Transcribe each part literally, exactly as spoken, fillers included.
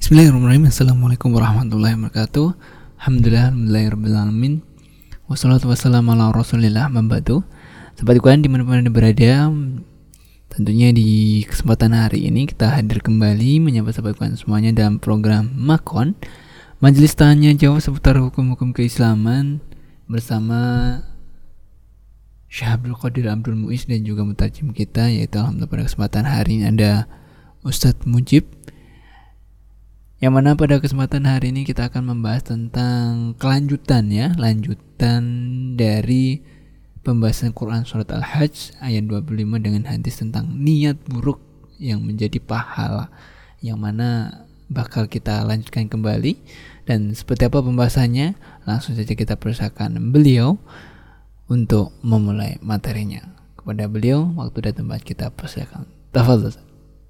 Bismillahirrahmanirrahim. Assalamualaikum warahmatullahi wabarakatuh. Alhamdulillah, alhamdulillahirrahmanirrahim. Wassalatu wassalamu ala rasulillah mambadu. Sahabat Quran dimanapun Anda berada, tentunya di kesempatan hari ini kita hadir kembali menyapa sahabat Quran semuanya dalam program Makon, Majelis Tanya Jawab seputar hukum-hukum keislaman, bersama Syekh Abdul Qadir Abdul Muiz dan juga mutarjim kita, yaitu alhamdulillah pada kesempatan hari ini ada Ustadz Mujib, yang mana pada kesempatan hari ini kita akan membahas tentang kelanjutan ya, lanjutan dari pembahasan Quran surat Al-Hajj ayat dua puluh lima dengan hadis tentang niat buruk yang menjadi pahala, yang mana bakal kita lanjutkan kembali. Dan seperti apa pembahasannya, langsung saja kita persilakan beliau untuk memulai materinya. Kepada beliau, waktu dan tempat kita persilakan. Tafadhol.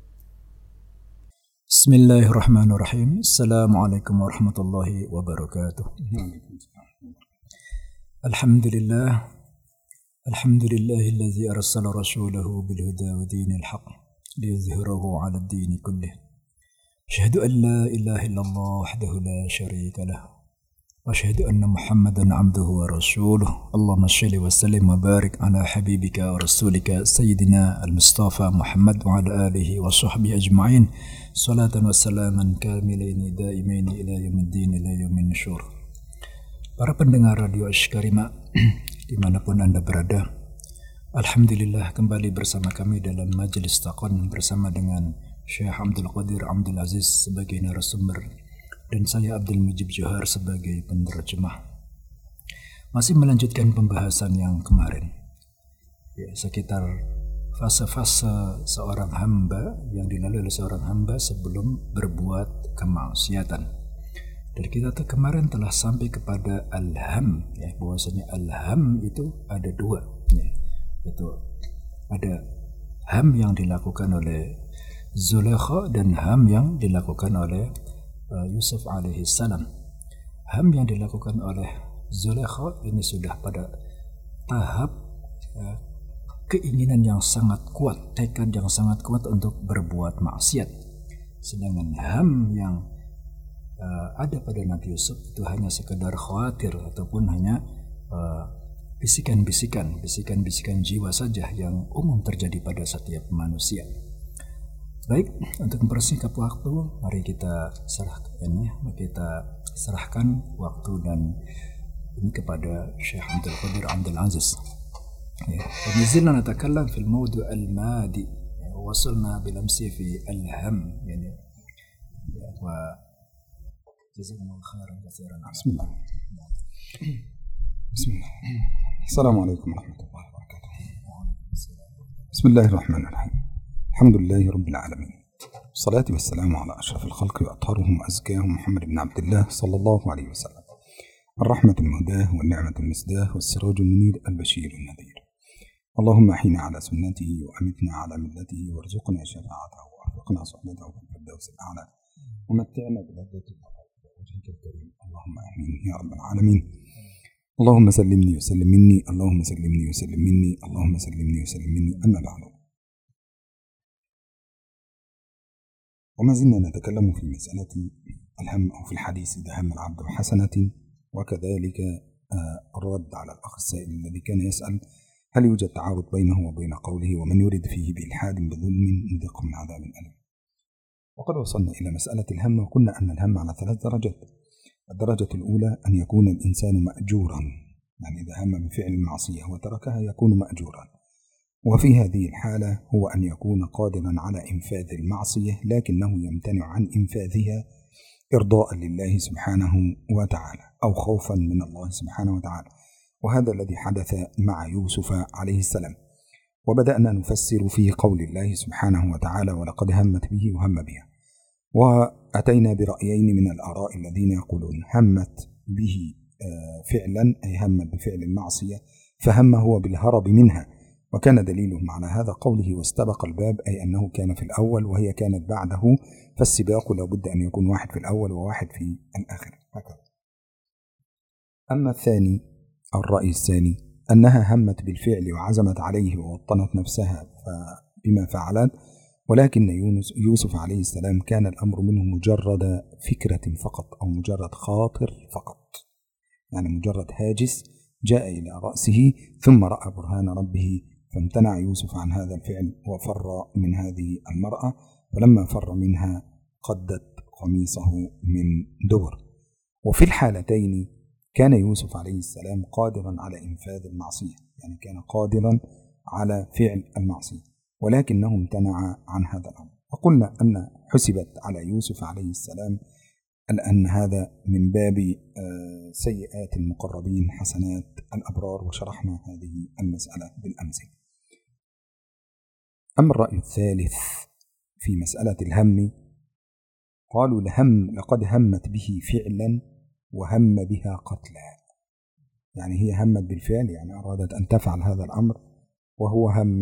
Bismillahirrahmanirrahim. Assalamualaikum warahmatullahi wabarakatuh. Alhamdulillah. Alhamdulillahilladzi arsala rasulahu bil huda wa dinil haqq liyuzhirahu 'ala ad-din kullih. Asyhadu an la ilaha illallah wahdahu la syarika lahu wa asyhadu anna Muhammadan 'abduhu wa rasuluh. Allahumma shalli wa sallim wa barik 'ala habibika wa rasulika sayyidina al-Mustafa Muhammad wa 'ala alihi wa sahbihi ajma'in. Salatan wa salaman kamilaini daimaini ila yaumiddin ila yaumin nusyur. Para pendengar Radio Ashkarima dimanapun Anda berada, alhamdulillah kembali bersama kami dalam Majelis Taqon bersama dengan Syekh Abdul Qadir Abdul Aziz sebagai narasumber dan saya Abdul Mujib Johar sebagai penerjemah. Masih melanjutkan pembahasan yang kemarin, ya, sekitar fase-fase seorang hamba yang dilalui oleh seorang hamba sebelum berbuat kemaksiatan. Dan kita tuh kemarin telah sampai kepada al-ham, ya, bahwasanya al-ham itu ada dua, ya, itu ada ham yang dilakukan oleh Zulaikha dan ham yang dilakukan oleh uh, Yusuf alaihi salam. Ham yang dilakukan oleh Zulaikha ini sudah pada tahap uh, keinginan yang sangat kuat, tekad yang sangat kuat untuk berbuat maksiat. Sedangkan ham yang uh, ada pada Nabi Yusuf itu hanya sekedar khawatir ataupun hanya uh, bisikan-bisikan, bisikan-bisikan jiwa saja yang umum terjadi pada setiap manusia. Baik, untuk mempersingkat waktu, mari kita serahkan ini, kita serahkan waktu dan ini kepada Syekh Abdul Qadir Abdul Aziz. وما زلنا نتكلم في الموضوع المادي، ووصلنا بالأمس في الهم يعني وجزاكم الله خيرا كثيرا. بسم الله بسم الله السلام عليكم ورحمة الله وبركاته. بسم الله الرحمن الرحيم. الحمد لله رب العالمين، والصلاة والسلام على أشرف الخلق وأطهرهم وأزكاهم محمد بن عبد الله صلى الله عليه وسلم، الرحمة المهداة والنعمة المسداة والسراج المنير البشير النذير. اللهم أحينا على سنته وأمتنا على ملته وارزقنا شفاعته وارزقنا صحبته في الفردوس الأعلى ومتعنا بلذته وجهك الكريم. اللهم آمين يا رب العالمين. اللهم سلمني وسلم مني، اللهم سلمني وسلم مني، اللهم سلمني وسلم مني. أما بعد، وما زلنا نتكلم في مسألة الهم أو في الحديث إذا هم العبد بحسنة، وكذلك الرد على الأخ السائل الذي كان يسأل هل يوجد تعارض بينه وبين قوله ومن يرد فيه بإلحاد بظلم نذقه من عذاب أليم. وقد وصلنا إلى مسألة الهم، وقلنا أن الهم على ثلاث درجات. الدرجة الأولى أن يكون الإنسان مأجورا، يعني إذا هم بفعل المعصية وتركها يكون مأجورا، وفي هذه الحالة هو أن يكون قادرا على إنفاذ المعصية لكنه يمتنع عن إنفاذها إرضاء لله سبحانه وتعالى أو خوفا من الله سبحانه وتعالى، وهذا الذي حدث مع يوسف عليه السلام. وبدأنا نفسر في قول الله سبحانه وتعالى ولقد همت به وهم بها، وأتينا برأيين من الآراء الذين يقولون همت به فعلا أي همت بفعل المعصية فهم هو بالهرب منها، وكان دليلهم على هذا قوله واستبق الباب، أي أنه كان في الأول وهي كانت بعده، فالسباق لابد أن يكون واحد في الأول وواحد في الآخر هكذا. أما الثاني أو الرأي الثاني أنها همت بالفعل وعزمت عليه ووطنت نفسها بما فعلت، ولكن يوسف عليه السلام كان الأمر منه مجرد فكرة فقط أو مجرد خاطر فقط، يعني مجرد هاجس جاء إلى رأسه ثم رأى برهان ربه فامتنع يوسف عن هذا الفعل وفر من هذه المرأة، فلما فر منها قدت قميصه من دبر. وفي الحالتين كان يوسف عليه السلام قادرا على إنفاذ المعصية، يعني كان قادرا على فعل المعصية، ولكنه امتنع عن هذا الأمر. وقلنا أن حسبت على يوسف عليه السلام أن هذا من باب سيئات المقربين حسنات الأبرار، وشرحنا هذه المسألة بالأمثلة. أما الرأي الثالث في مسألة الهم، قالوا لهم لقد همت به فعلا وهم بها قتلا، يعني هي همت بالفعل، يعني أرادت أن تفعل هذا الأمر، وهو هم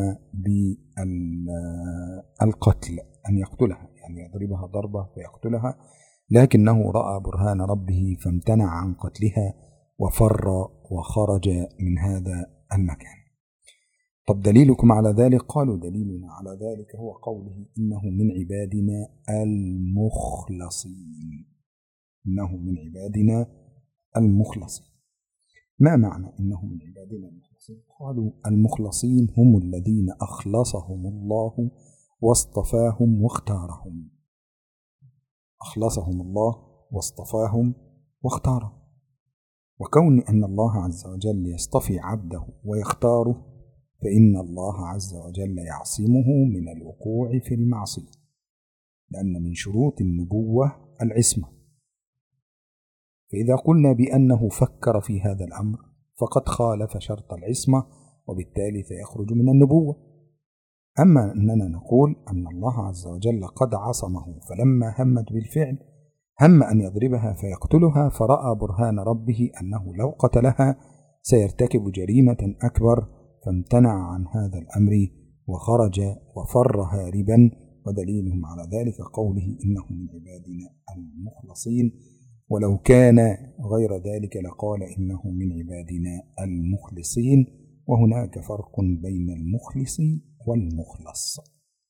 بالقتل أن يقتلها، يعني يضربها ضربة فيقتلها، لكنه رأى برهان ربه فامتنع عن قتلها وفر وخرج من هذا المكان. طب دليلكم على ذلك؟ قالوا دليلنا على ذلك هو قوله إنه من عبادنا المخلصين، إنه من عبادنا المخلصين. ما معنى إنه من عبادنا المخلصين؟ قالوا المخلصين هم الذين أخلصهم الله واصطفاهم واختارهم، أخلصهم الله واصطفاهم واختارهم. وكون أن الله عز وجل يصطفي عبده ويختاره، فإن الله عز وجل يعصمه من الوقوع في المعصية، لأن من شروط النبوة العصمة. فإذا قلنا بأنه فكر في هذا الأمر فقد خالف شرط العصمة، وبالتالي سيخرج من النبوة. أما أننا نقول أن الله عز وجل قد عصمه، فلما همت بالفعل هم أن يضربها فيقتلها، فرأى برهان ربه أنه لو قتلها سيرتكب جريمة أكبر، فامتنع عن هذا الأمر وخرج وفر هاربا. ودليلهم على ذلك قوله إنه من عبادنا المخلصين، ولو كان غير ذلك لقال إنه من عبادنا المخلصين، وهناك فرق بين المخلص والمخلص.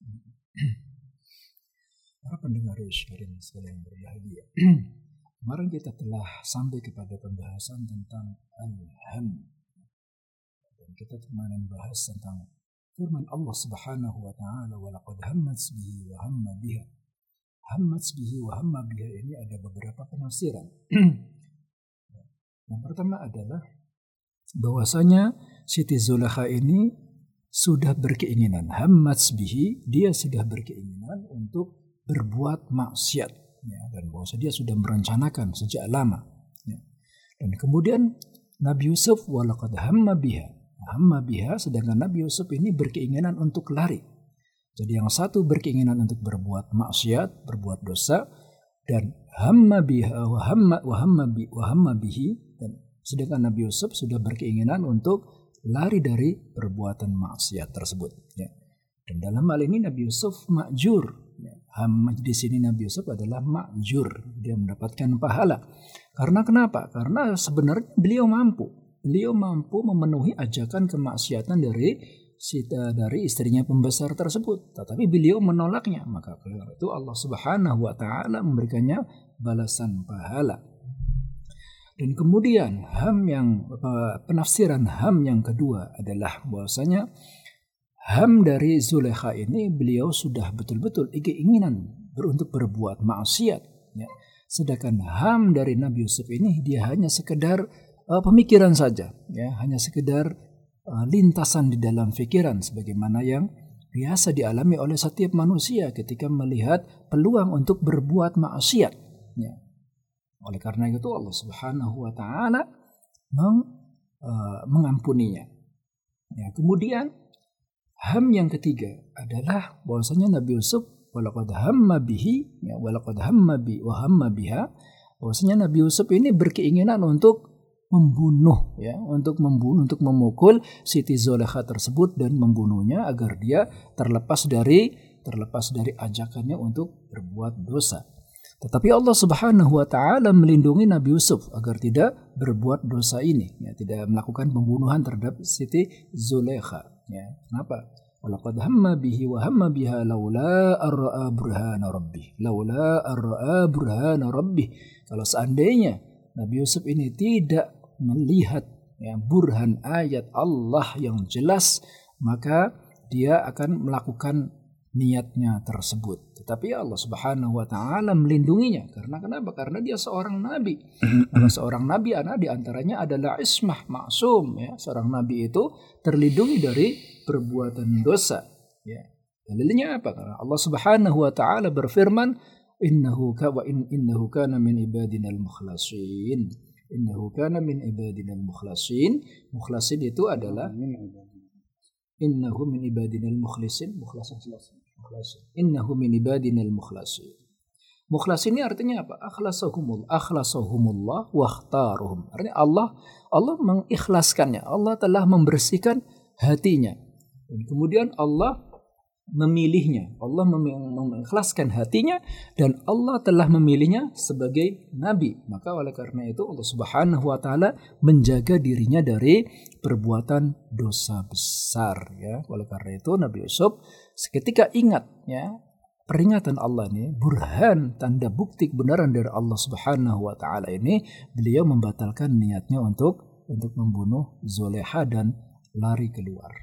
Para pendengar Shirin sekalian berbahagia, kemarin kita telah sampai kepada pembahasan tentang al-ham, dan kita kemarin membahas tentang firman Allah Subhanahu wa taala, wa laqad hammat bihi wa hamma biha. Hammat bihi wa hamma biha ini ada beberapa penafsiran. Yang pertama adalah bahwasanya Siti Zulaikha ini sudah berkeinginan, hammat bihi, dia sudah berkeinginan untuk berbuat maksiat, ya, dan bahwasanya dia sudah merencanakan sejak lama, ya. Dan kemudian Nabi Yusuf walaqad hamma biha, hamma biha, sedangkan Nabi Yusuf ini berkeinginan untuk lari. Jadi yang satu berkeinginan untuk berbuat maksiat, berbuat dosa, dan hamma biha wa hamma wa hamma bi wa hamma bihi, dan sedangkan Nabi Yusuf sudah berkeinginan untuk lari dari perbuatan maksiat tersebut, ya. Dan dalam hal ini Nabi Yusuf ma'jur. Ham di sini Nabi Yusuf adalah ma'jur, dia mendapatkan pahala. Karena kenapa? Karena sebenarnya beliau mampu, beliau mampu memenuhi ajakan kemaksiatan dari sita dari istrinya pembesar tersebut, tetapi beliau menolaknya. Maka karena itu Allah Subhanahu wa taala memberikannya balasan pahala. Dan kemudian ham yang penafsiran ham yang kedua adalah bahwasanya ham dari Zulaikha ini beliau sudah betul-betul keinginan untuk berbuat maksiat, ya. Sedangkan ham dari Nabi Yusuf ini dia hanya sekedar uh, pemikiran saja, ya, hanya sekedar uh, lintasan di dalam pikiran, sebagaimana yang biasa dialami oleh setiap manusia ketika melihat peluang untuk berbuat maksiat, ya. Oleh karena itu Allah Subhanahu wa taala meng, uh, mengampuninya, ya. Kemudian ham yang ketiga adalah bahwasanya Nabi Yusuf walaqad hamma bihi, ya, walaqad hamma bi wa hamma biha, bahwasanya Nabi Yusuf ini berkeinginan untuk membunuh, ya, untuk membunuh, untuk memukul Siti Zulaikha tersebut dan membunuhnya agar dia terlepas dari terlepas dari ajakannya untuk berbuat dosa. Tetapi Allah Subhanahu wa taala melindungi Nabi Yusuf agar tidak berbuat dosa ini, ya, tidak melakukan pembunuhan terhadap Siti Zulaikha, ya. Kenapa? walaqad hamma bihi wa hamma biha laula ar-ra'a burhana rabbih laula ar-ra'a burhana rabbih. Kalau seandainya Nabi Yusuf ini tidak melihat ya, burhan ayat Allah yang jelas, maka dia akan melakukan niatnya tersebut. Tetapi Allah Subhanahu wa taala melindunginya. Karena kenapa? Karena dia seorang nabi. Karena seorang nabi anak di antaranya adalah ismah, maksum ya. Seorang nabi itu terlindungi dari perbuatan dosa ya. Dalilnya apa? Karena Allah Subhanahu wa taala berfirman, innahu ka wa in, innahu kana min ibadinal mukhlasin. Innahu kana min ibadinal mukhlasin. Mukhlasin itu adalah innahu min ibadinal mukhlasin. Mukhlasin mukhlasin. Innahu min ibadinal mukhlasin. Mukhlasin ini artinya apa? Akhlasahumullah, akhlasahumullah wa ikhtaruhum. Artinya Allah Allah mengikhlaskannya. Allah telah membersihkan hatinya. Dan kemudian Allah memilihnya. Allah mengikhlaskan hatinya dan Allah telah memilihnya sebagai nabi. Maka oleh karena itu Allah Subhanahu wa taala menjaga dirinya dari perbuatan dosa besar ya. Oleh karena itu Nabi Yusuf seketika ingat ya peringatan Allah ini, burhan, tanda bukti kebenaran dari Allah Subhanahu wa taala ini, beliau membatalkan niatnya untuk untuk membunuh Zulekha dan lari keluar.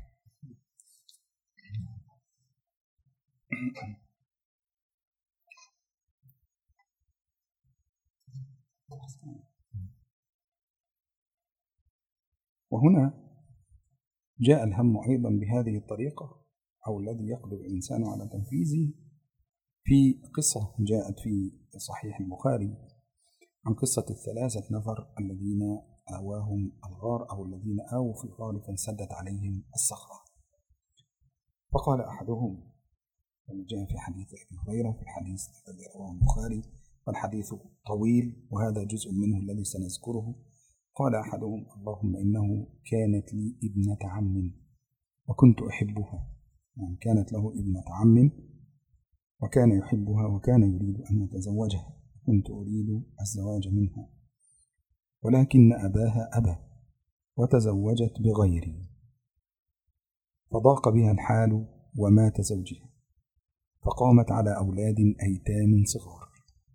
وهنا جاء الهم أيضا بهذه الطريقة أو الذي يقدر الإنسان على تنفيذه في قصة جاءت في صحيح البخاري عن قصة الثلاثة نفر الذين آواهم الغار أو الذين آووا في الغار فانسدت عليهم الصخرة. فقال أحدهم كما جاء في حديث أبي هريرة في الحديث الذي رواه البخاري والحديث طويل وهذا جزء منه الذي سنذكره. قال أحدهم اللهم إنه كانت لي ابنة عم وكنت أحبها، يعني كانت له ابنة عم وكان يحبها وكان يريد أن يتزوجها، كنت أريد الزواج منها ولكن أباها أبى وتزوجت بغيري فضاق بها الحال ومات زوجها فقامت على أولاد أيتام صغار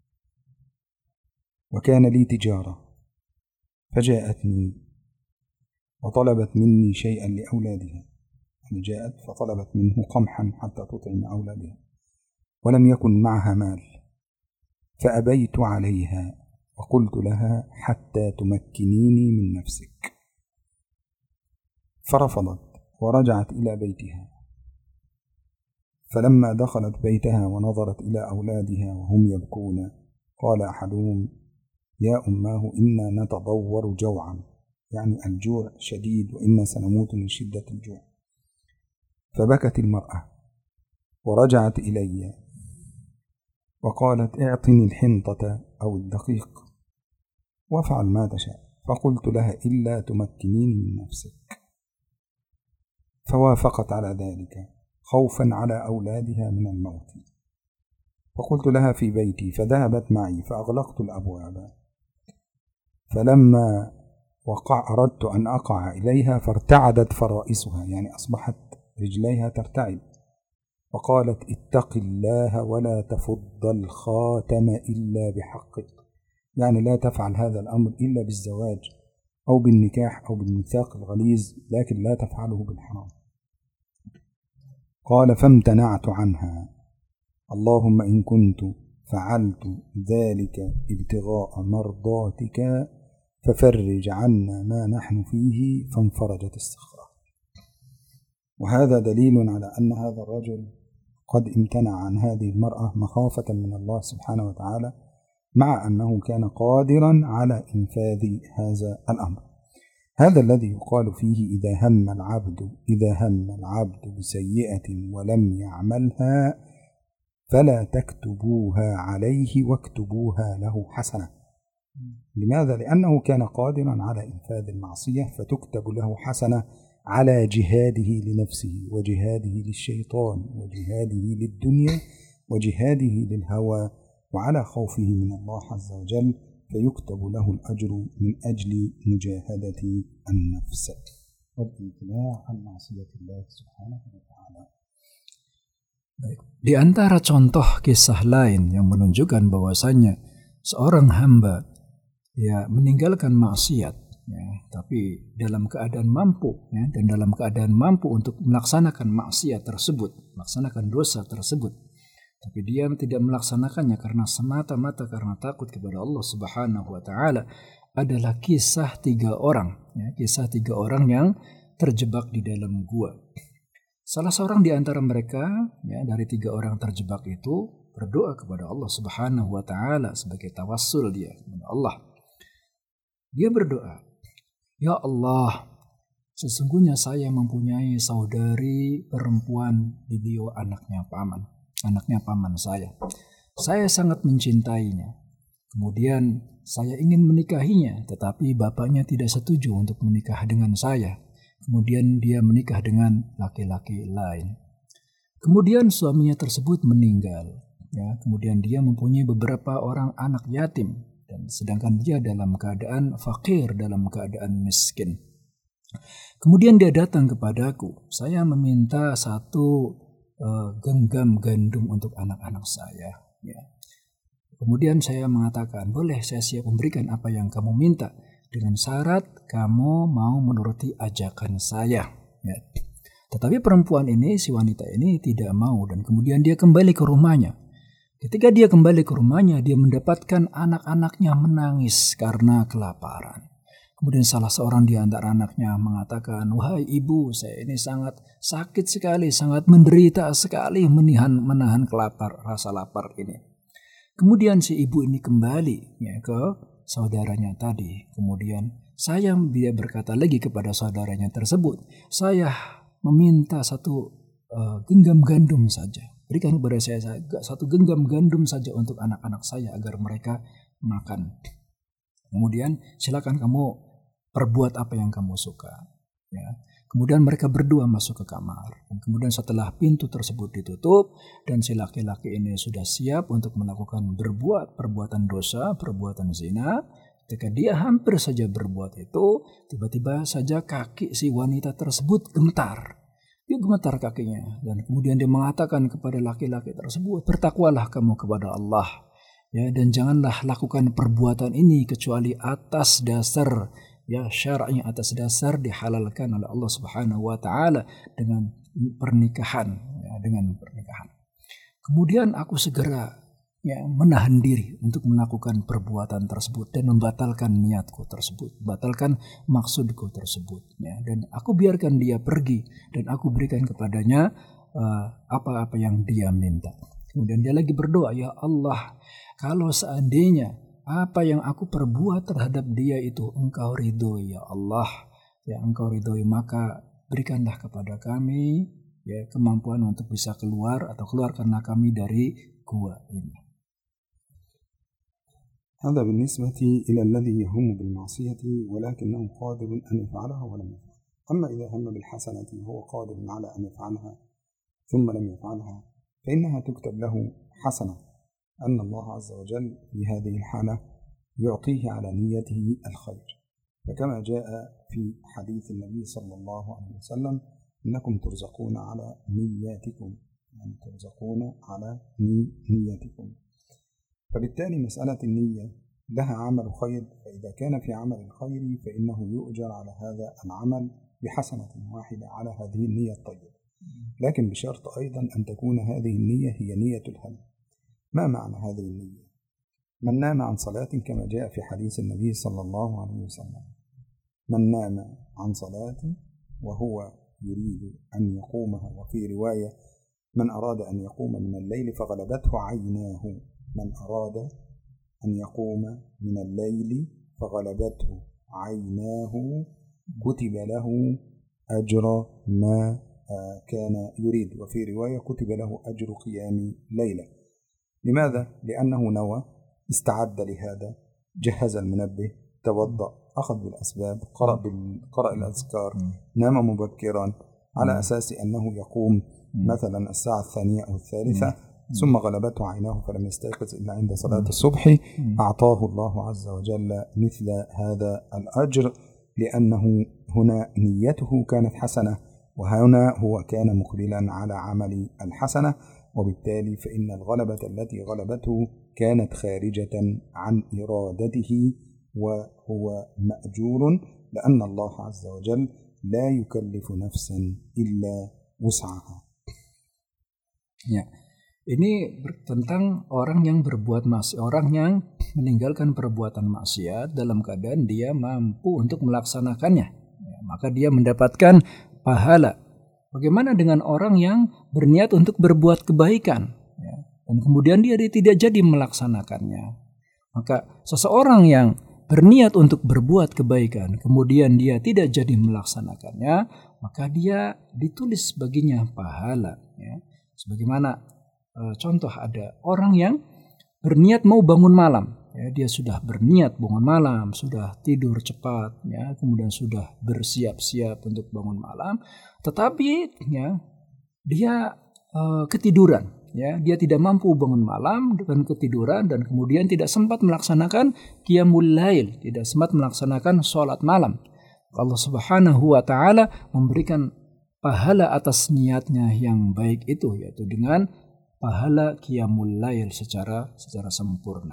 وكان لي تجارة فجاءتني وطلبت مني شيئا لأولادها، يعني جاءت فطلبت منه قمحا حتى تطعم أولادها ولم يكن معها مال فأبيت عليها وقلت لها حتى تمكنيني من نفسك فرفضت ورجعت إلى بيتها. فلما دخلت بيتها ونظرت إلى أولادها وهم يبكون قال أحدهم يا أماه إنا نتضور جوعا، يعني الجوع شديد وإنا سنموت من شدة الجوع. فبكت المرأة ورجعت إلي وقالت اعطني الحنطة أو الدقيق وافعل ما تشاء، فقلت لها إلا تمكنيني من نفسك، فوافقت على ذلك خوفا على أولادها من الموت. فقلت لها في بيتي فذهبت معي فأغلقت الأبواب، فلما وقع أردت أن أقع إليها فارتعدت فرائسها، يعني أصبحت رجليها ترتعد، وقالت اتق الله ولا تفض الخاتم إلا بحقه، يعني لا تفعل هذا الأمر إلا بالزواج أو بالنكاح أو بالميثاق الغليظ، لكن لا تفعله بالحرام. قال فامتنعت عنها، اللهم إن كنت فعلت ذلك ابتغاء مرضاتك ففرج عنا ما نحن فيه، فانفرجت الصخرة. وهذا دليل على أن هذا الرجل قد امتنع عن هذه المرأة مخافة من الله سبحانه وتعالى، مع أنه كان قادرا على إنفاذ هذا الأمر. هذا الذي يقال فيه إذا هم العبد إذا هم العبد بسيئة ولم يعملها فلا تكتبوها عليه واكتبوها له حسنة. لماذا؟ لأنه كان قادرا على إنفاذ المعصية فتكتب له حسنة على جهاده لنفسه وجهاده للشيطان وجهاده للدنيا وجهاده للهوى وعلى خوفه من الله عز وجل، فيكتب له الأجر من أجل مجاهدة النفس والامتناع عن معصية الله سبحانه وتعالى. ta'ala. Baik. Di antara contoh kisah lain yang menunjukkan bahwasannya seorang hamba ya meninggalkan maksiat ya, tapi dalam keadaan mampu ya, dan dalam keadaan mampu untuk melaksanakan maksiat tersebut, melaksanakan dosa tersebut, tapi dia tidak melaksanakannya karena semata-mata karena takut kepada Allah Subhanahu wa taala, adalah kisah tiga orang ya, kisah tiga orang yang terjebak di dalam gua. Salah seorang di antara mereka ya, dari tiga orang terjebak itu berdoa kepada Allah Subhanahu wa taala sebagai tawassul dia kepada Allah. Dia berdoa, "Ya Allah, sesungguhnya saya mempunyai saudari perempuan, beliau anaknya paman, anaknya paman saya. Saya sangat mencintainya. Kemudian saya ingin menikahinya, tetapi bapaknya tidak setuju untuk menikah dengan saya. Kemudian dia menikah dengan laki-laki lain. Kemudian suaminya tersebut meninggal. Ya, kemudian dia mempunyai beberapa orang anak yatim, dan sedangkan dia dalam keadaan fakir, dalam keadaan miskin. Kemudian dia datang kepadaku. Saya meminta satu uh, genggam gandum untuk anak-anak saya. Ya. Kemudian saya mengatakan, boleh, saya siap memberikan apa yang kamu minta, dengan syarat kamu mau menuruti ajakan saya. Ya. Tetapi perempuan ini, si wanita ini tidak mau, dan kemudian dia kembali ke rumahnya. Ketika dia kembali ke rumahnya, dia mendapatkan anak-anaknya menangis karena kelaparan. Kemudian salah seorang di antara anaknya mengatakan, "Wahai ibu, saya ini sangat sakit sekali, sangat menderita sekali menahan, menahan kelapar, rasa lapar ini." Kemudian si ibu ini kembali ya, ke saudaranya tadi. Kemudian saya dia berkata lagi kepada saudaranya tersebut, "Saya meminta satu uh, genggam gandum saja. Berikan kepada saya satu genggam gandum saja untuk anak-anak saya agar mereka makan. Kemudian silakan kamu perbuat apa yang kamu suka." Ya. Kemudian mereka berdua masuk ke kamar. Dan kemudian setelah pintu tersebut ditutup dan si laki-laki ini sudah siap untuk melakukan berbuat perbuatan dosa, perbuatan zina, ketika dia hampir saja berbuat itu, tiba-tiba saja kaki si wanita tersebut gemetar. Dia gemetar kakinya dan kemudian dia mengatakan kepada laki-laki tersebut, "Bertakwalah kamu kepada Allah. Ya, dan janganlah lakukan perbuatan ini kecuali atas dasar ya syar'i, atas dasar dihalalkan oleh Allah Subhanahu wa taala dengan pernikahan ya, dengan pernikahan." Kemudian aku segera ya menahan diri untuk melakukan perbuatan tersebut dan membatalkan niatku tersebut, batalkan maksudku tersebut ya, dan aku biarkan dia pergi dan aku berikan kepadanya uh, apa-apa yang dia minta. Kemudian dia lagi berdoa, "Ya Allah, kalau seandainya apa yang aku perbuat terhadap dia itu engkau ridhoi ya Allah, ya engkau ridhoi, maka berikanlah kepada kami ya kemampuan untuk bisa keluar atau keluarkanlah kami dari gua ini." هذا بالنسبة إلى الذي يهم بالمعصية ولكنه قادر أن يفعلها ولم يفعلها. أما إذا هم بالحسنة وهو قادر على أن يفعلها ثم لم يفعلها فإنها تكتب له حسنة، أن الله عز وجل في هذه الحالة يعطيه على نيته الخير، فكما جاء في حديث النبي صلى الله عليه وسلم: إنكم ترزقون على نياتكم، يعني ترزقون على نيتكم. فبالتالي مسألة النية لها عمل خير، فإذا كان في عمل الخير فإنه يؤجر على هذا العمل بحسنة واحدة على هذه النية الطيبة، لكن بشرط أيضا أن تكون هذه النية هي نية الهم. ما معنى هذه النية؟ من نام عن صلاة كما جاء في حديث النبي صلى الله عليه وسلم: من نام عن صلاة وهو يريد أن يقومها، وفي رواية: من أراد أن يقوم من الليل فغلبته عيناه، من أراد أن يقوم من الليل فغلبته عيناه كتب له أجر ما كان يريد، وفي رواية: كتب له أجر قيام ليلة. لماذا؟ لأنه نوى، استعد لهذا، جهز المنبه، توضأ، أخذ بالأسباب، قرأ, قرأ الأذكار، نام مبكرا على أساس أنه يقوم مثلا الساعة الثانية أو الثالثة، ثم غلبته عيناه فلم يستيقظ إلا عند صلاة الصبح، أعطاه الله عز وجل مثل هذا الأجر، لأنه هنا نيته كانت حسنة وهنا هو كان مقبلا على عمل الحسنة، وبالتالي فإن الغلبة التي غلبته كانت خارجة عن إرادته، وهو مأجور، لأن الله عز وجل لا يكلف نفسا إلا وسعها. Ya, ini tentang orang yang berbuat maksiat, orang yang meninggalkan perbuatan maksiat dalam keadaan dia mampu untuk melaksanakannya, ya, maka dia mendapatkan pahala. Bagaimana dengan orang yang berniat untuk berbuat kebaikan, ya, dan kemudian dia, dia tidak jadi melaksanakannya? Maka seseorang yang berniat untuk berbuat kebaikan, kemudian dia tidak jadi melaksanakannya, maka dia ditulis baginya pahala. Ya. Sebagaimana e, contoh ada orang yang berniat mau bangun malam, ya, dia sudah berniat bangun malam, sudah tidur cepat, ya, kemudian sudah bersiap-siap untuk bangun malam, tetapi ya, dia e, ketiduran, ya, dia tidak mampu bangun malam dan ketiduran, dan kemudian tidak sempat melaksanakan qiyamul lail, tidak sempat melaksanakan sholat malam. Allah Subhanahu wa Ta'ala memberikan pahala atas niatnya yang baik itu, yaitu dengan pahala qiyamul lail secara secara sempurna.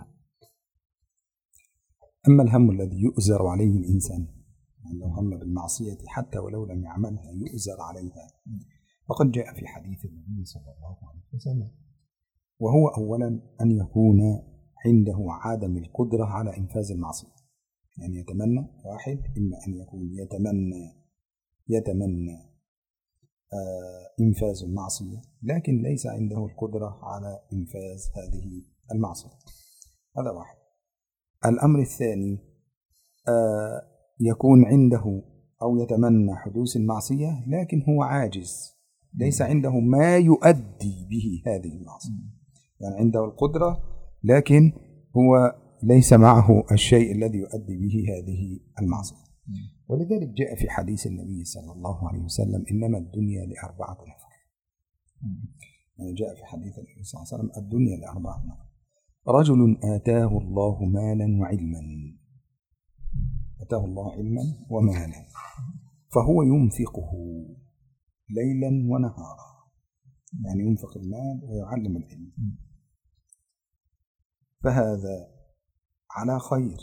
أما الهم الذي يؤزر عليه الإنسان لو هم بالمعصية حتى ولو لم يعملها يؤزر عليها، وقد جاء في حديث النبي صلى الله عليه وسلم، وهو أولا أن يكون عنده عدم القدرة على إنفاذ المعصية. يعني يتمنى واحد، إما أن يكون يتمنى يتمنى آه إنفاذ المعصية لكن ليس عنده القدرة على إنفاذ هذه المعصية، هذا واحد. الأمر الثاني آه يكون عنده أو يتمنى حدوث المعصية لكن هو عاجز، ليس عنده ما يؤدي به هذه المعصية، يعني عنده القدرة لكن هو ليس معه الشيء الذي يؤدي به هذه المعصية. ولذلك جاء في حديث النبي صلى الله عليه وسلم إنما الدنيا لأربعة نفر. يعني جاء في حديث النبي صلى الله عليه وسلم الدنيا لأربعة نفر: رجل آتاه الله مالا وعلما، آتاه الله علما ومالا فهو ينفقه ليلا ونهارا، يعني ينفق المال ويعلم العلم، فهذا على خير.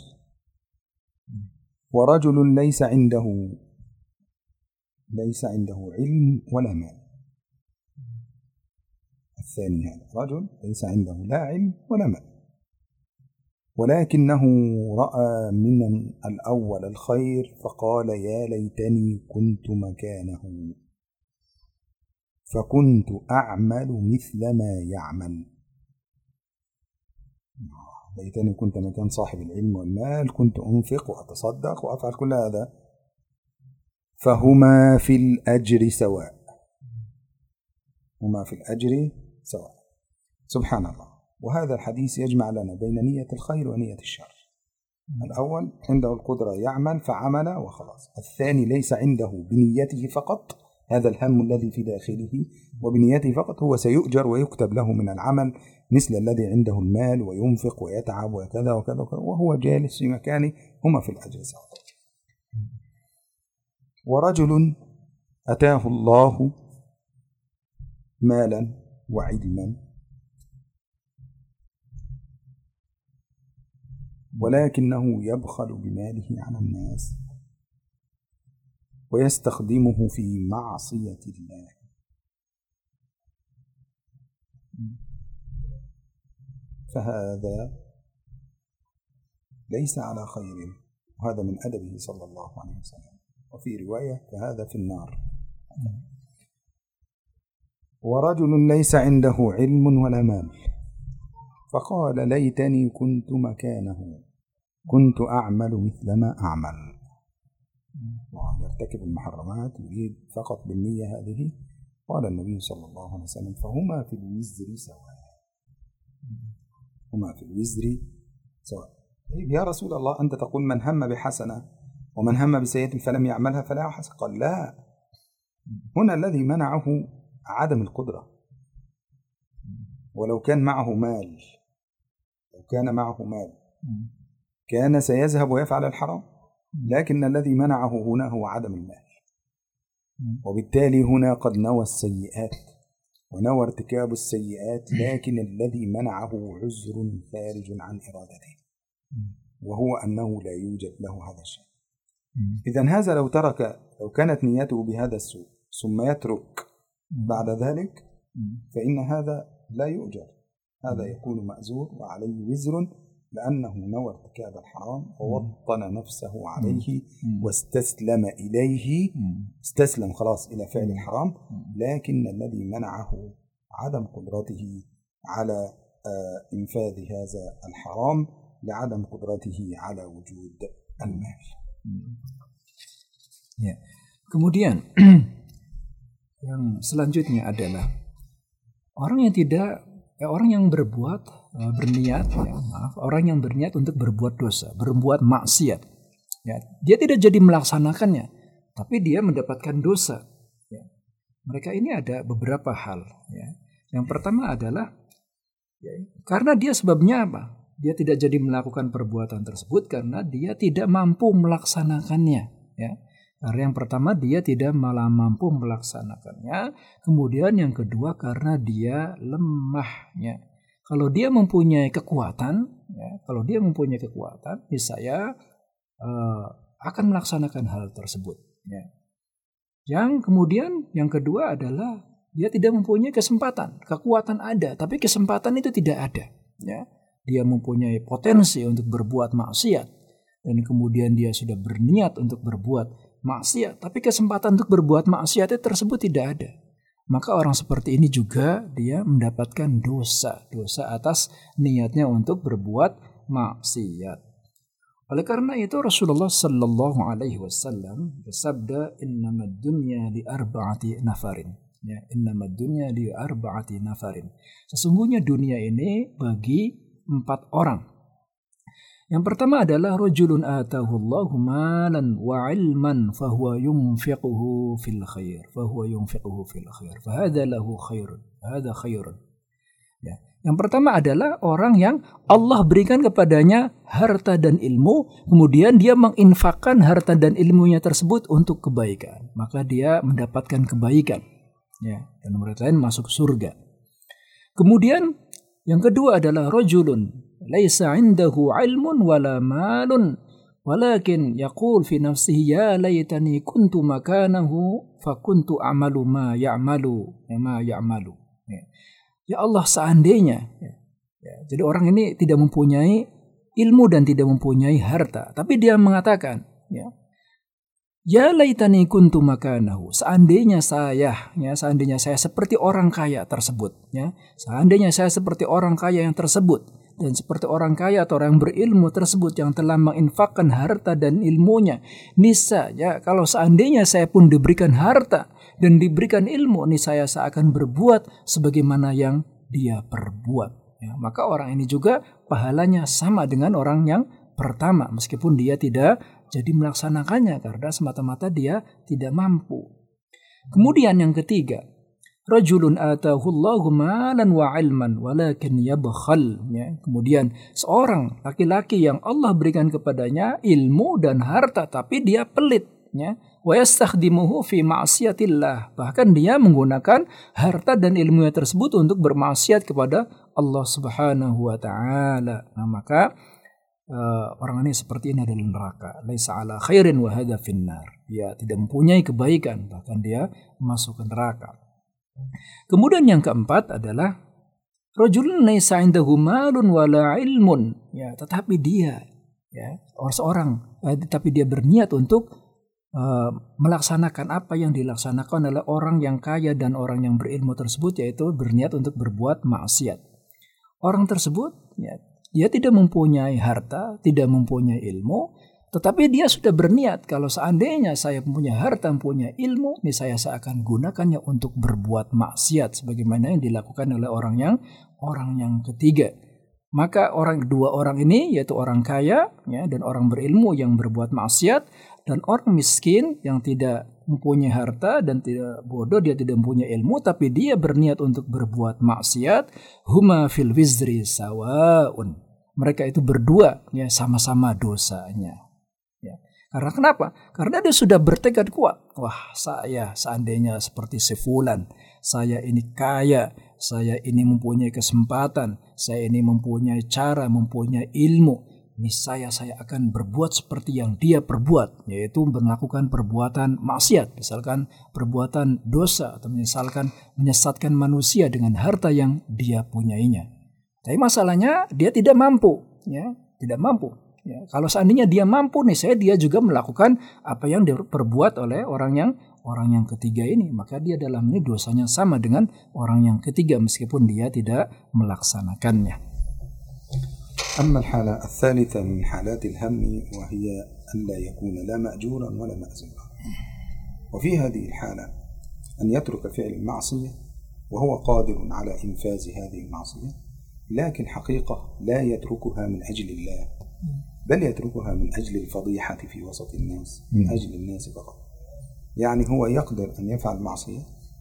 ورجل ليس عنده ليس عنده علم ولا مال، الثاني هذا رجل ليس عنده لا علم ولا مال، ولكنه رأى من الأول الخير فقال يا ليتني كنت مكانه فكنت أعمل مثل ما يعمل. ليتني كنت مكان صاحب العلم والمال، كنت أنفق وأتصدق وأفعل كل هذا، فهما في الأجر سواء، هما في الأجر سواء. سبحان الله. وهذا الحديث يجمع لنا بين نية الخير ونية الشر. الأول عنده القدرة يعمل فعمل وخلاص، الثاني ليس عنده بنيته فقط هذا الهم الذي في داخله، وبنيته فقط هو سيؤجر ويكتب له من العمل مثل الذي عنده المال وينفق ويتعب وكذا وكذا وهو جالس في مكانه، هما في الأجر سواء. ورجل أتاه الله مالا وعلما ولكنه يبخل بماله على الناس ويستخدمه في معصية الله، فهذا ليس على خير، وهذا من أدبه صلى الله عليه وسلم. وفي رواية فهذا في النار. ورجل ليس عنده علم ولا مال فقال ليتني كنت مكانه كنت أعمل مثل ما أعمل، يرتكب المحرمات يريد فقط بالنية هذه. قال النبي صلى الله عليه وسلم فهما في الوزر سواء، هما في الوزر سواء. يا رسول الله أنت تقول من هم بحسنة ومن هم بسيئة فلم يعملها فلا حسن. قال لا، هنا الذي منعه عدم القدرة، ولو كان معه مال لو كان معه مال كان سيذهب ويفعل الحرام، لكن الذي منعه هنا هو عدم المال. وبالتالي هنا قد نوى السيئات ونوى ارتكاب السيئات، لكن الذي منعه عذر خارج عن إرادته، وهو أنه لا يوجد له هذا الشيء. إذن هذا لو ترك، لو كانت نيته بهذا السوء ثم يترك بعد ذلك، فإن هذا لا يؤجر، هذا يكون مأزور وعليه وزر، لأنه نوى ارتكاب الحرام ووطن نفسه عليه واستسلم إليه، استسلم خلاص إلى فعل الحرام، لكن الذي منعه عدم قدرته على إنفاذ هذا الحرام لعدم قدرته على وجود المال. Ya. Kemudian yang selanjutnya adalah orang yang tidak, eh, orang yang berbuat eh, berniat, ya, maaf, orang yang berniat untuk berbuat dosa, berbuat maksiat. Ya, dia tidak jadi melaksanakannya, tapi dia mendapatkan dosa. Ya. Mereka ini ada beberapa hal. Ya. Yang pertama adalah ya, karena dia sebabnya apa? Dia tidak jadi melakukan perbuatan tersebut karena dia tidak mampu melaksanakannya. Ya. Karena yang pertama dia tidak malah mampu melaksanakannya. Kemudian yang kedua karena dia lemah. Ya. Kalau dia mempunyai kekuatan, ya, kalau dia mempunyai kekuatan, niscaya uh, akan melaksanakan hal tersebut. Ya. Yang kemudian yang kedua adalah dia tidak mempunyai kesempatan. Kekuatan ada, tapi kesempatan itu tidak ada. Ya. Dia mempunyai potensi untuk berbuat maksiat, dan kemudian dia sudah berniat untuk berbuat maksiat, tapi kesempatan untuk berbuat maksiat tersebut tidak ada. Maka orang seperti ini juga dia mendapatkan dosa, dosa atas niatnya untuk berbuat maksiat. Oleh karena itu Rasulullah Sallallahu Alaihi Wasallam bersabda, "Innamad dunya li arba'ati nafarin." Ya, "Innamad dunya li arba'ati nafarin." Sesungguhnya dunia ini bagi empat orang. Yang pertama adalah rajulun atahu Allahu malan wa ilman fahuwa yunfiquhu fil khair, fahuwa yunfiquhu fil khair, fahadha lahu khairun, hadha khairun. Ya. Yang pertama adalah orang yang Allah berikan kepadanya harta dan ilmu, kemudian dia menginfakkan harta dan ilmunya tersebut untuk kebaikan, maka dia mendapatkan kebaikan. Ya, dan menurut lain masuk surga. Kemudian yang kedua adalah rajulun laisa indahu ilmun wala malun walakin yaqul fi nafsihi ya laitani kuntu makanahu fakuntu a'malu ma ya'malu ma ya'malu. Ya, ya Allah seandainya. Ya. Ya, jadi orang ini tidak mempunyai ilmu dan tidak mempunyai harta, tapi dia mengatakan, ya, ya laitani kuntu makanahu, seandainya saya, ya, seandainya saya seperti orang kaya tersebut, ya, seandainya saya seperti orang kaya yang tersebut. Dan seperti orang kaya atau orang berilmu tersebut yang telah menginfakkan harta dan ilmunya. Niscaya kalau seandainya saya pun diberikan harta dan diberikan ilmu, niscaya saya akan berbuat sebagaimana yang dia perbuat. Ya, maka orang ini juga pahalanya sama dengan orang yang pertama, meskipun dia tidak jadi melaksanakannya karena semata-mata dia tidak mampu. Kemudian yang ketiga, rajulun atahu Allahu malan wa ilman walakin yabkhal. Ya. Kemudian seorang laki-laki yang Allah berikan kepadanya ilmu dan harta tapi dia pelit, ya. Wa yastakhdimuhu fi ma'siyatillah. Bahkan dia menggunakan harta dan ilmunya tersebut untuk bermaksiat kepada Allah Subhanahu wa taala. Nah, maka uh, orang ini seperti ini adalah neraka. Laisa ala khairin wa hadha finnar. Dia tidak mempunyai kebaikan, bahkan dia masuk ke neraka. Kemudian yang keempat adalah rajulun laisa indahu malun wala ilmun, ya, tetapi dia, ya, seorang eh, tapi dia berniat untuk uh, melaksanakan apa yang dilaksanakan oleh orang yang kaya dan orang yang berilmu tersebut, yaitu berniat untuk berbuat maksiat. Orang tersebut, ya, dia tidak mempunyai harta, tidak mempunyai ilmu, tetapi dia sudah berniat, kalau seandainya saya punya harta, punya ilmu, nih saya akan gunakannya untuk berbuat maksiat sebagaimana yang dilakukan oleh orang yang orang yang ketiga. Maka orang dua orang ini, yaitu orang kaya, ya, dan orang berilmu yang berbuat maksiat, dan orang miskin yang tidak mempunyai harta dan tidak bodoh, dia tidak mempunyai ilmu tapi dia berniat untuk berbuat maksiat, huma fil wizri sawaun. Mereka itu berdua, ya, sama-sama dosanya. Karena kenapa? Karena dia sudah bertekad kuat. Wah, saya seandainya seperti si fulan, saya ini kaya, saya ini mempunyai kesempatan, saya ini mempunyai cara, mempunyai ilmu, niscaya saya akan berbuat seperti yang dia perbuat, yaitu melakukan perbuatan maksiat, misalkan perbuatan dosa, atau misalkan menyesatkan manusia dengan harta yang dia punyainya. Tapi masalahnya dia tidak mampu, ya, tidak mampu. Ya, kalau seandainya dia mampu nih, saya dia juga melakukan apa yang diperbuat oleh orang yang orang yang ketiga ini, maka dia dalam ini dosanya sama dengan orang yang ketiga meskipun dia tidak melaksanakannya. أما الحالة الثالثة من حالات الهم وهي أن لا يكون لا مأجورا ولا مأزورا، وفي هذه الحالة أن يترك فعل المعصية وهو قادر على إنفاذ هذه المعصية، لكن حقيقة لا يتركها من أجل الله، بل يتركها من أجل الفضيحة في وسط الناس، من أجل الناس فقط. يعني هو يقدر أن يفعل معصية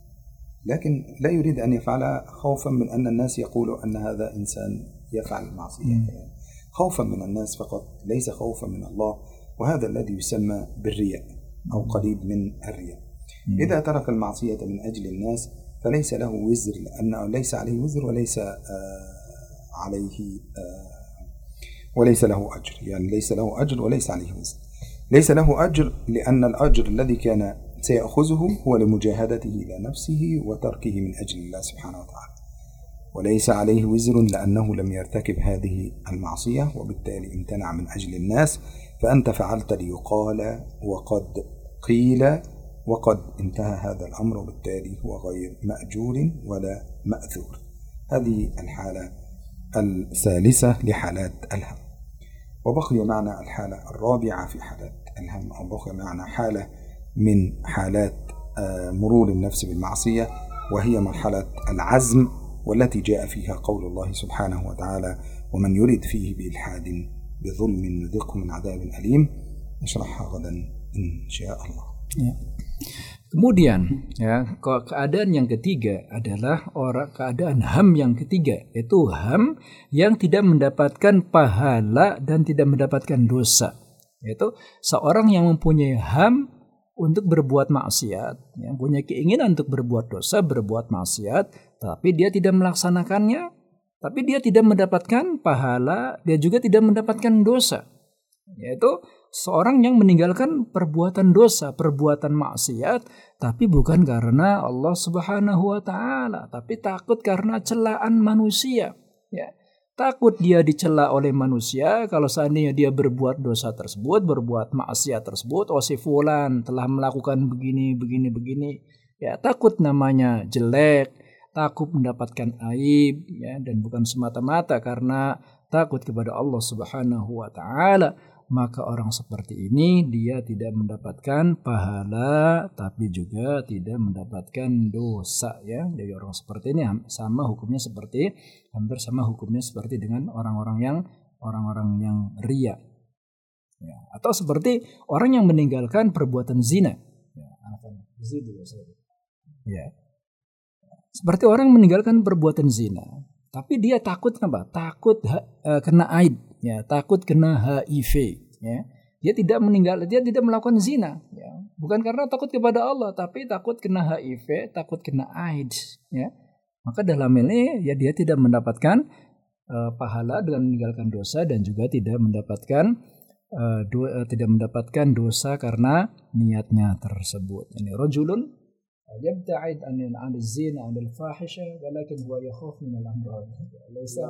لكن لا يريد أن يفعلها خوفا من أن الناس يقولوا أن هذا إنسان يفعل المعصية، خوفا من الناس فقط، ليس خوفا من الله، وهذا الذي يسمى بالرياء أو قريب من الرياء. إذا ترك المعصية من أجل الناس فليس له وزر، لأنه ليس عليه وزر وليس آه عليه آه وليس له أجر، يعني ليس له أجر وليس عليه وزر. ليس له أجر لأن الأجر الذي كان سيأخذه هو لمجاهدته إلى نفسه وتركه من أجل الله سبحانه وتعالى، وليس عليه وزر لأنه لم يرتكب هذه المعصية وبالتالي امتنع من أجل الناس، فأنت فعلت ليقال وقد قيل وقد انتهى هذا الأمر، وبالتالي هو غير مأجور ولا مأثور. هذه الحالة الثالثة لحالات الهم. وبقي معنا الحالة الرابعة في حالات الهم، أو بقي معنا حالة من حالات مرور النفس بالمعصية، وهي مرحلة العزم، والتي جاء فيها قول الله سبحانه وتعالى: ومن يرد فيه بإلحاد بظلم نذقه من عذاب أليم. نشرحها غدا إن شاء الله. Ya. Kemudian ya, keadaan yang ketiga adalah orang keadaan ham yang ketiga, yaitu ham yang tidak mendapatkan pahala dan tidak mendapatkan dosa. Yaitu seorang yang mempunyai ham untuk berbuat maksiat, yang punya keinginan untuk berbuat dosa, berbuat maksiat, tapi dia tidak melaksanakannya, tapi dia tidak mendapatkan pahala, dia juga tidak mendapatkan dosa. Yaitu seorang yang meninggalkan perbuatan dosa, perbuatan maksiat, tapi bukan karena Allah Subhanahu wa taala, tapi takut karena celaan manusia, ya. Takut dia dicela oleh manusia kalau seandainya dia berbuat dosa tersebut, berbuat maksiat tersebut, oh si fulan telah melakukan begini, begini, begini. Ya, takut namanya jelek, takut mendapatkan aib, ya, dan bukan semata-mata karena takut kepada Allah Subhanahu wa taala. Maka orang seperti ini dia tidak mendapatkan pahala tapi juga tidak mendapatkan dosa, ya. Jadi orang seperti ini sama hukumnya seperti hampir sama hukumnya seperti dengan orang-orang yang orang-orang yang riya. Ya, atau seperti orang yang meninggalkan perbuatan zina. Ya, ya. Seperti orang meninggalkan perbuatan zina, tapi dia takut apa? Takut uh, kena aib. Ya, takut kena H I V, ya. Dia tidak meninggal, dia tidak melakukan zina, ya. Bukan karena takut kepada Allah, tapi takut kena H I V, takut kena AIDS, ya. Maka dalam ini ya dia tidak mendapatkan uh, pahala dengan meninggalkan dosa dan juga tidak mendapatkan uh, do, uh, tidak mendapatkan dosa karena niatnya tersebut. Ini rajulun yabta'id 'anil 'anil zina 'anil fahisha walakin huwa yakhaf min al-amrad. Laysa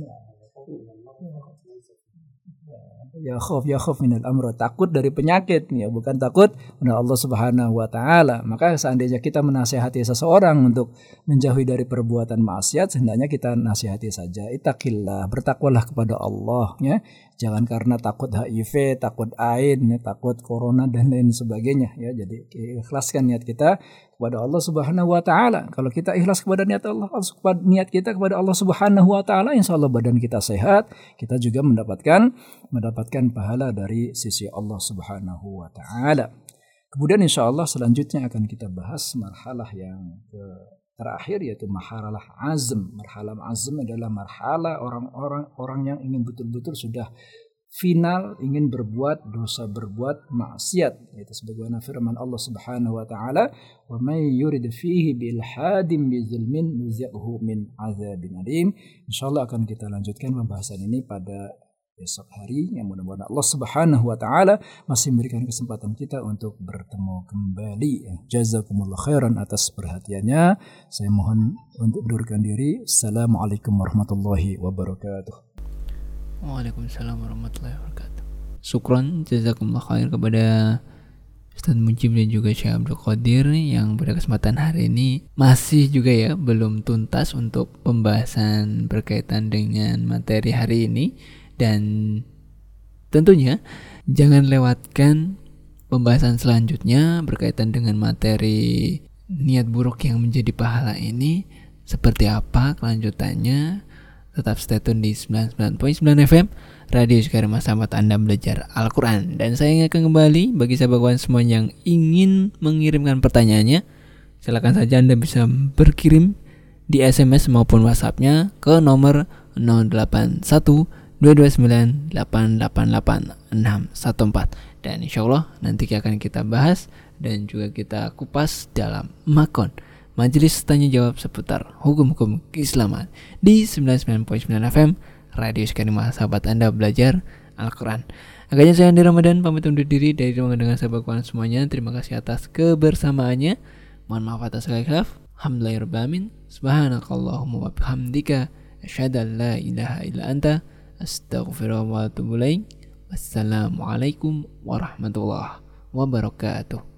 ya khaf ya khaf minal amr, takut dari penyakit, ya, bukan takut kepada Allah Subhanahu wa taala. Maka seandainya kita menasihati seseorang untuk menjauhi dari perbuatan maksiat, hendaknya kita nasihati saja, ittaqillah, bertakwalah kepada Allah, ya. Jangan karena takut H I V, takut ain, ya, takut corona dan lain sebagainya, ya. Jadi ikhlaskan niat kita kepada Allah Subhanahu wa taala. Kalau kita ikhlas kepada niat Allah, niat kita kepada Allah Subhanahu wa taala, insyaallah badan kita sehat, kita juga mendapatkan mendapatkan pahala dari sisi Allah Subhanahu wa taala. Kemudian insyaallah selanjutnya akan kita bahas marhalah yang ke terakhir, yaitu marhalah azm. Marhalah azm adalah marhalah orang-orang orang yang ingin betul-betul sudah final ingin berbuat dosa, berbuat maksiat. Itu sebagaimana firman Allah Subhanahu wa taala, "Wa may yurid fihi bil hadim bi zulmin nuzi'hu min adzabin alim." Insyaallah akan kita lanjutkan pembahasan ini pada besok hari, yang mudah-mudahan Allah Subhanahu wa taala masih memberikan kesempatan kita untuk bertemu kembali. Jazakumullah khairan atas perhatiannya. Saya mohon untuk berdirikan diri. Assalamualaikum warahmatullahi wabarakatuh. Waalaikumsalam warahmatullahi wabarakatuh. Syukron jazakumullah khair kepada Ustaz Mujib dan juga Syekh Abdul Qadir yang pada kesempatan hari ini masih juga ya belum tuntas untuk pembahasan berkaitan dengan materi hari ini, dan tentunya jangan lewatkan pembahasan selanjutnya berkaitan dengan materi niat buruk yang menjadi pahala ini seperti apa kelanjutannya. Tetap stay tune di sembilan puluh sembilan koma sembilan F M Radio Sekarima, sahabat Anda belajar Al-Quran. Dan saya ingatkan kembali bagi sahabat kawan semua yang ingin mengirimkan pertanyaannya, silakan saja Anda bisa berkirim di S M S maupun WhatsApp-nya ke nomor nol delapan satu dua dua sembilan delapan delapan delapan enam satu empat. Dan insya Allah nanti akan kita bahas dan juga kita kupas dalam Makon, Majelis Tanya Jawab seputar hukum-hukum keislaman di sembilan puluh sembilan koma sembilan F M Radio Sekarima, sahabat Anda belajar Al-Quran. Agaknya saya Andi Ramadan pamit undur diri dari ruangan dengan sahabat kawan semuanya. Terima kasih atas kebersamaannya. Mohon maaf atas segala khilaf. Alhamdulillahirabbil alamin. Subhanakallahumma wa bihamdika asyhadu an la ilaha illa anta astaghfiruka wa atubu ilaik. Wassalamualaikum warahmatullahi wabarakatuh.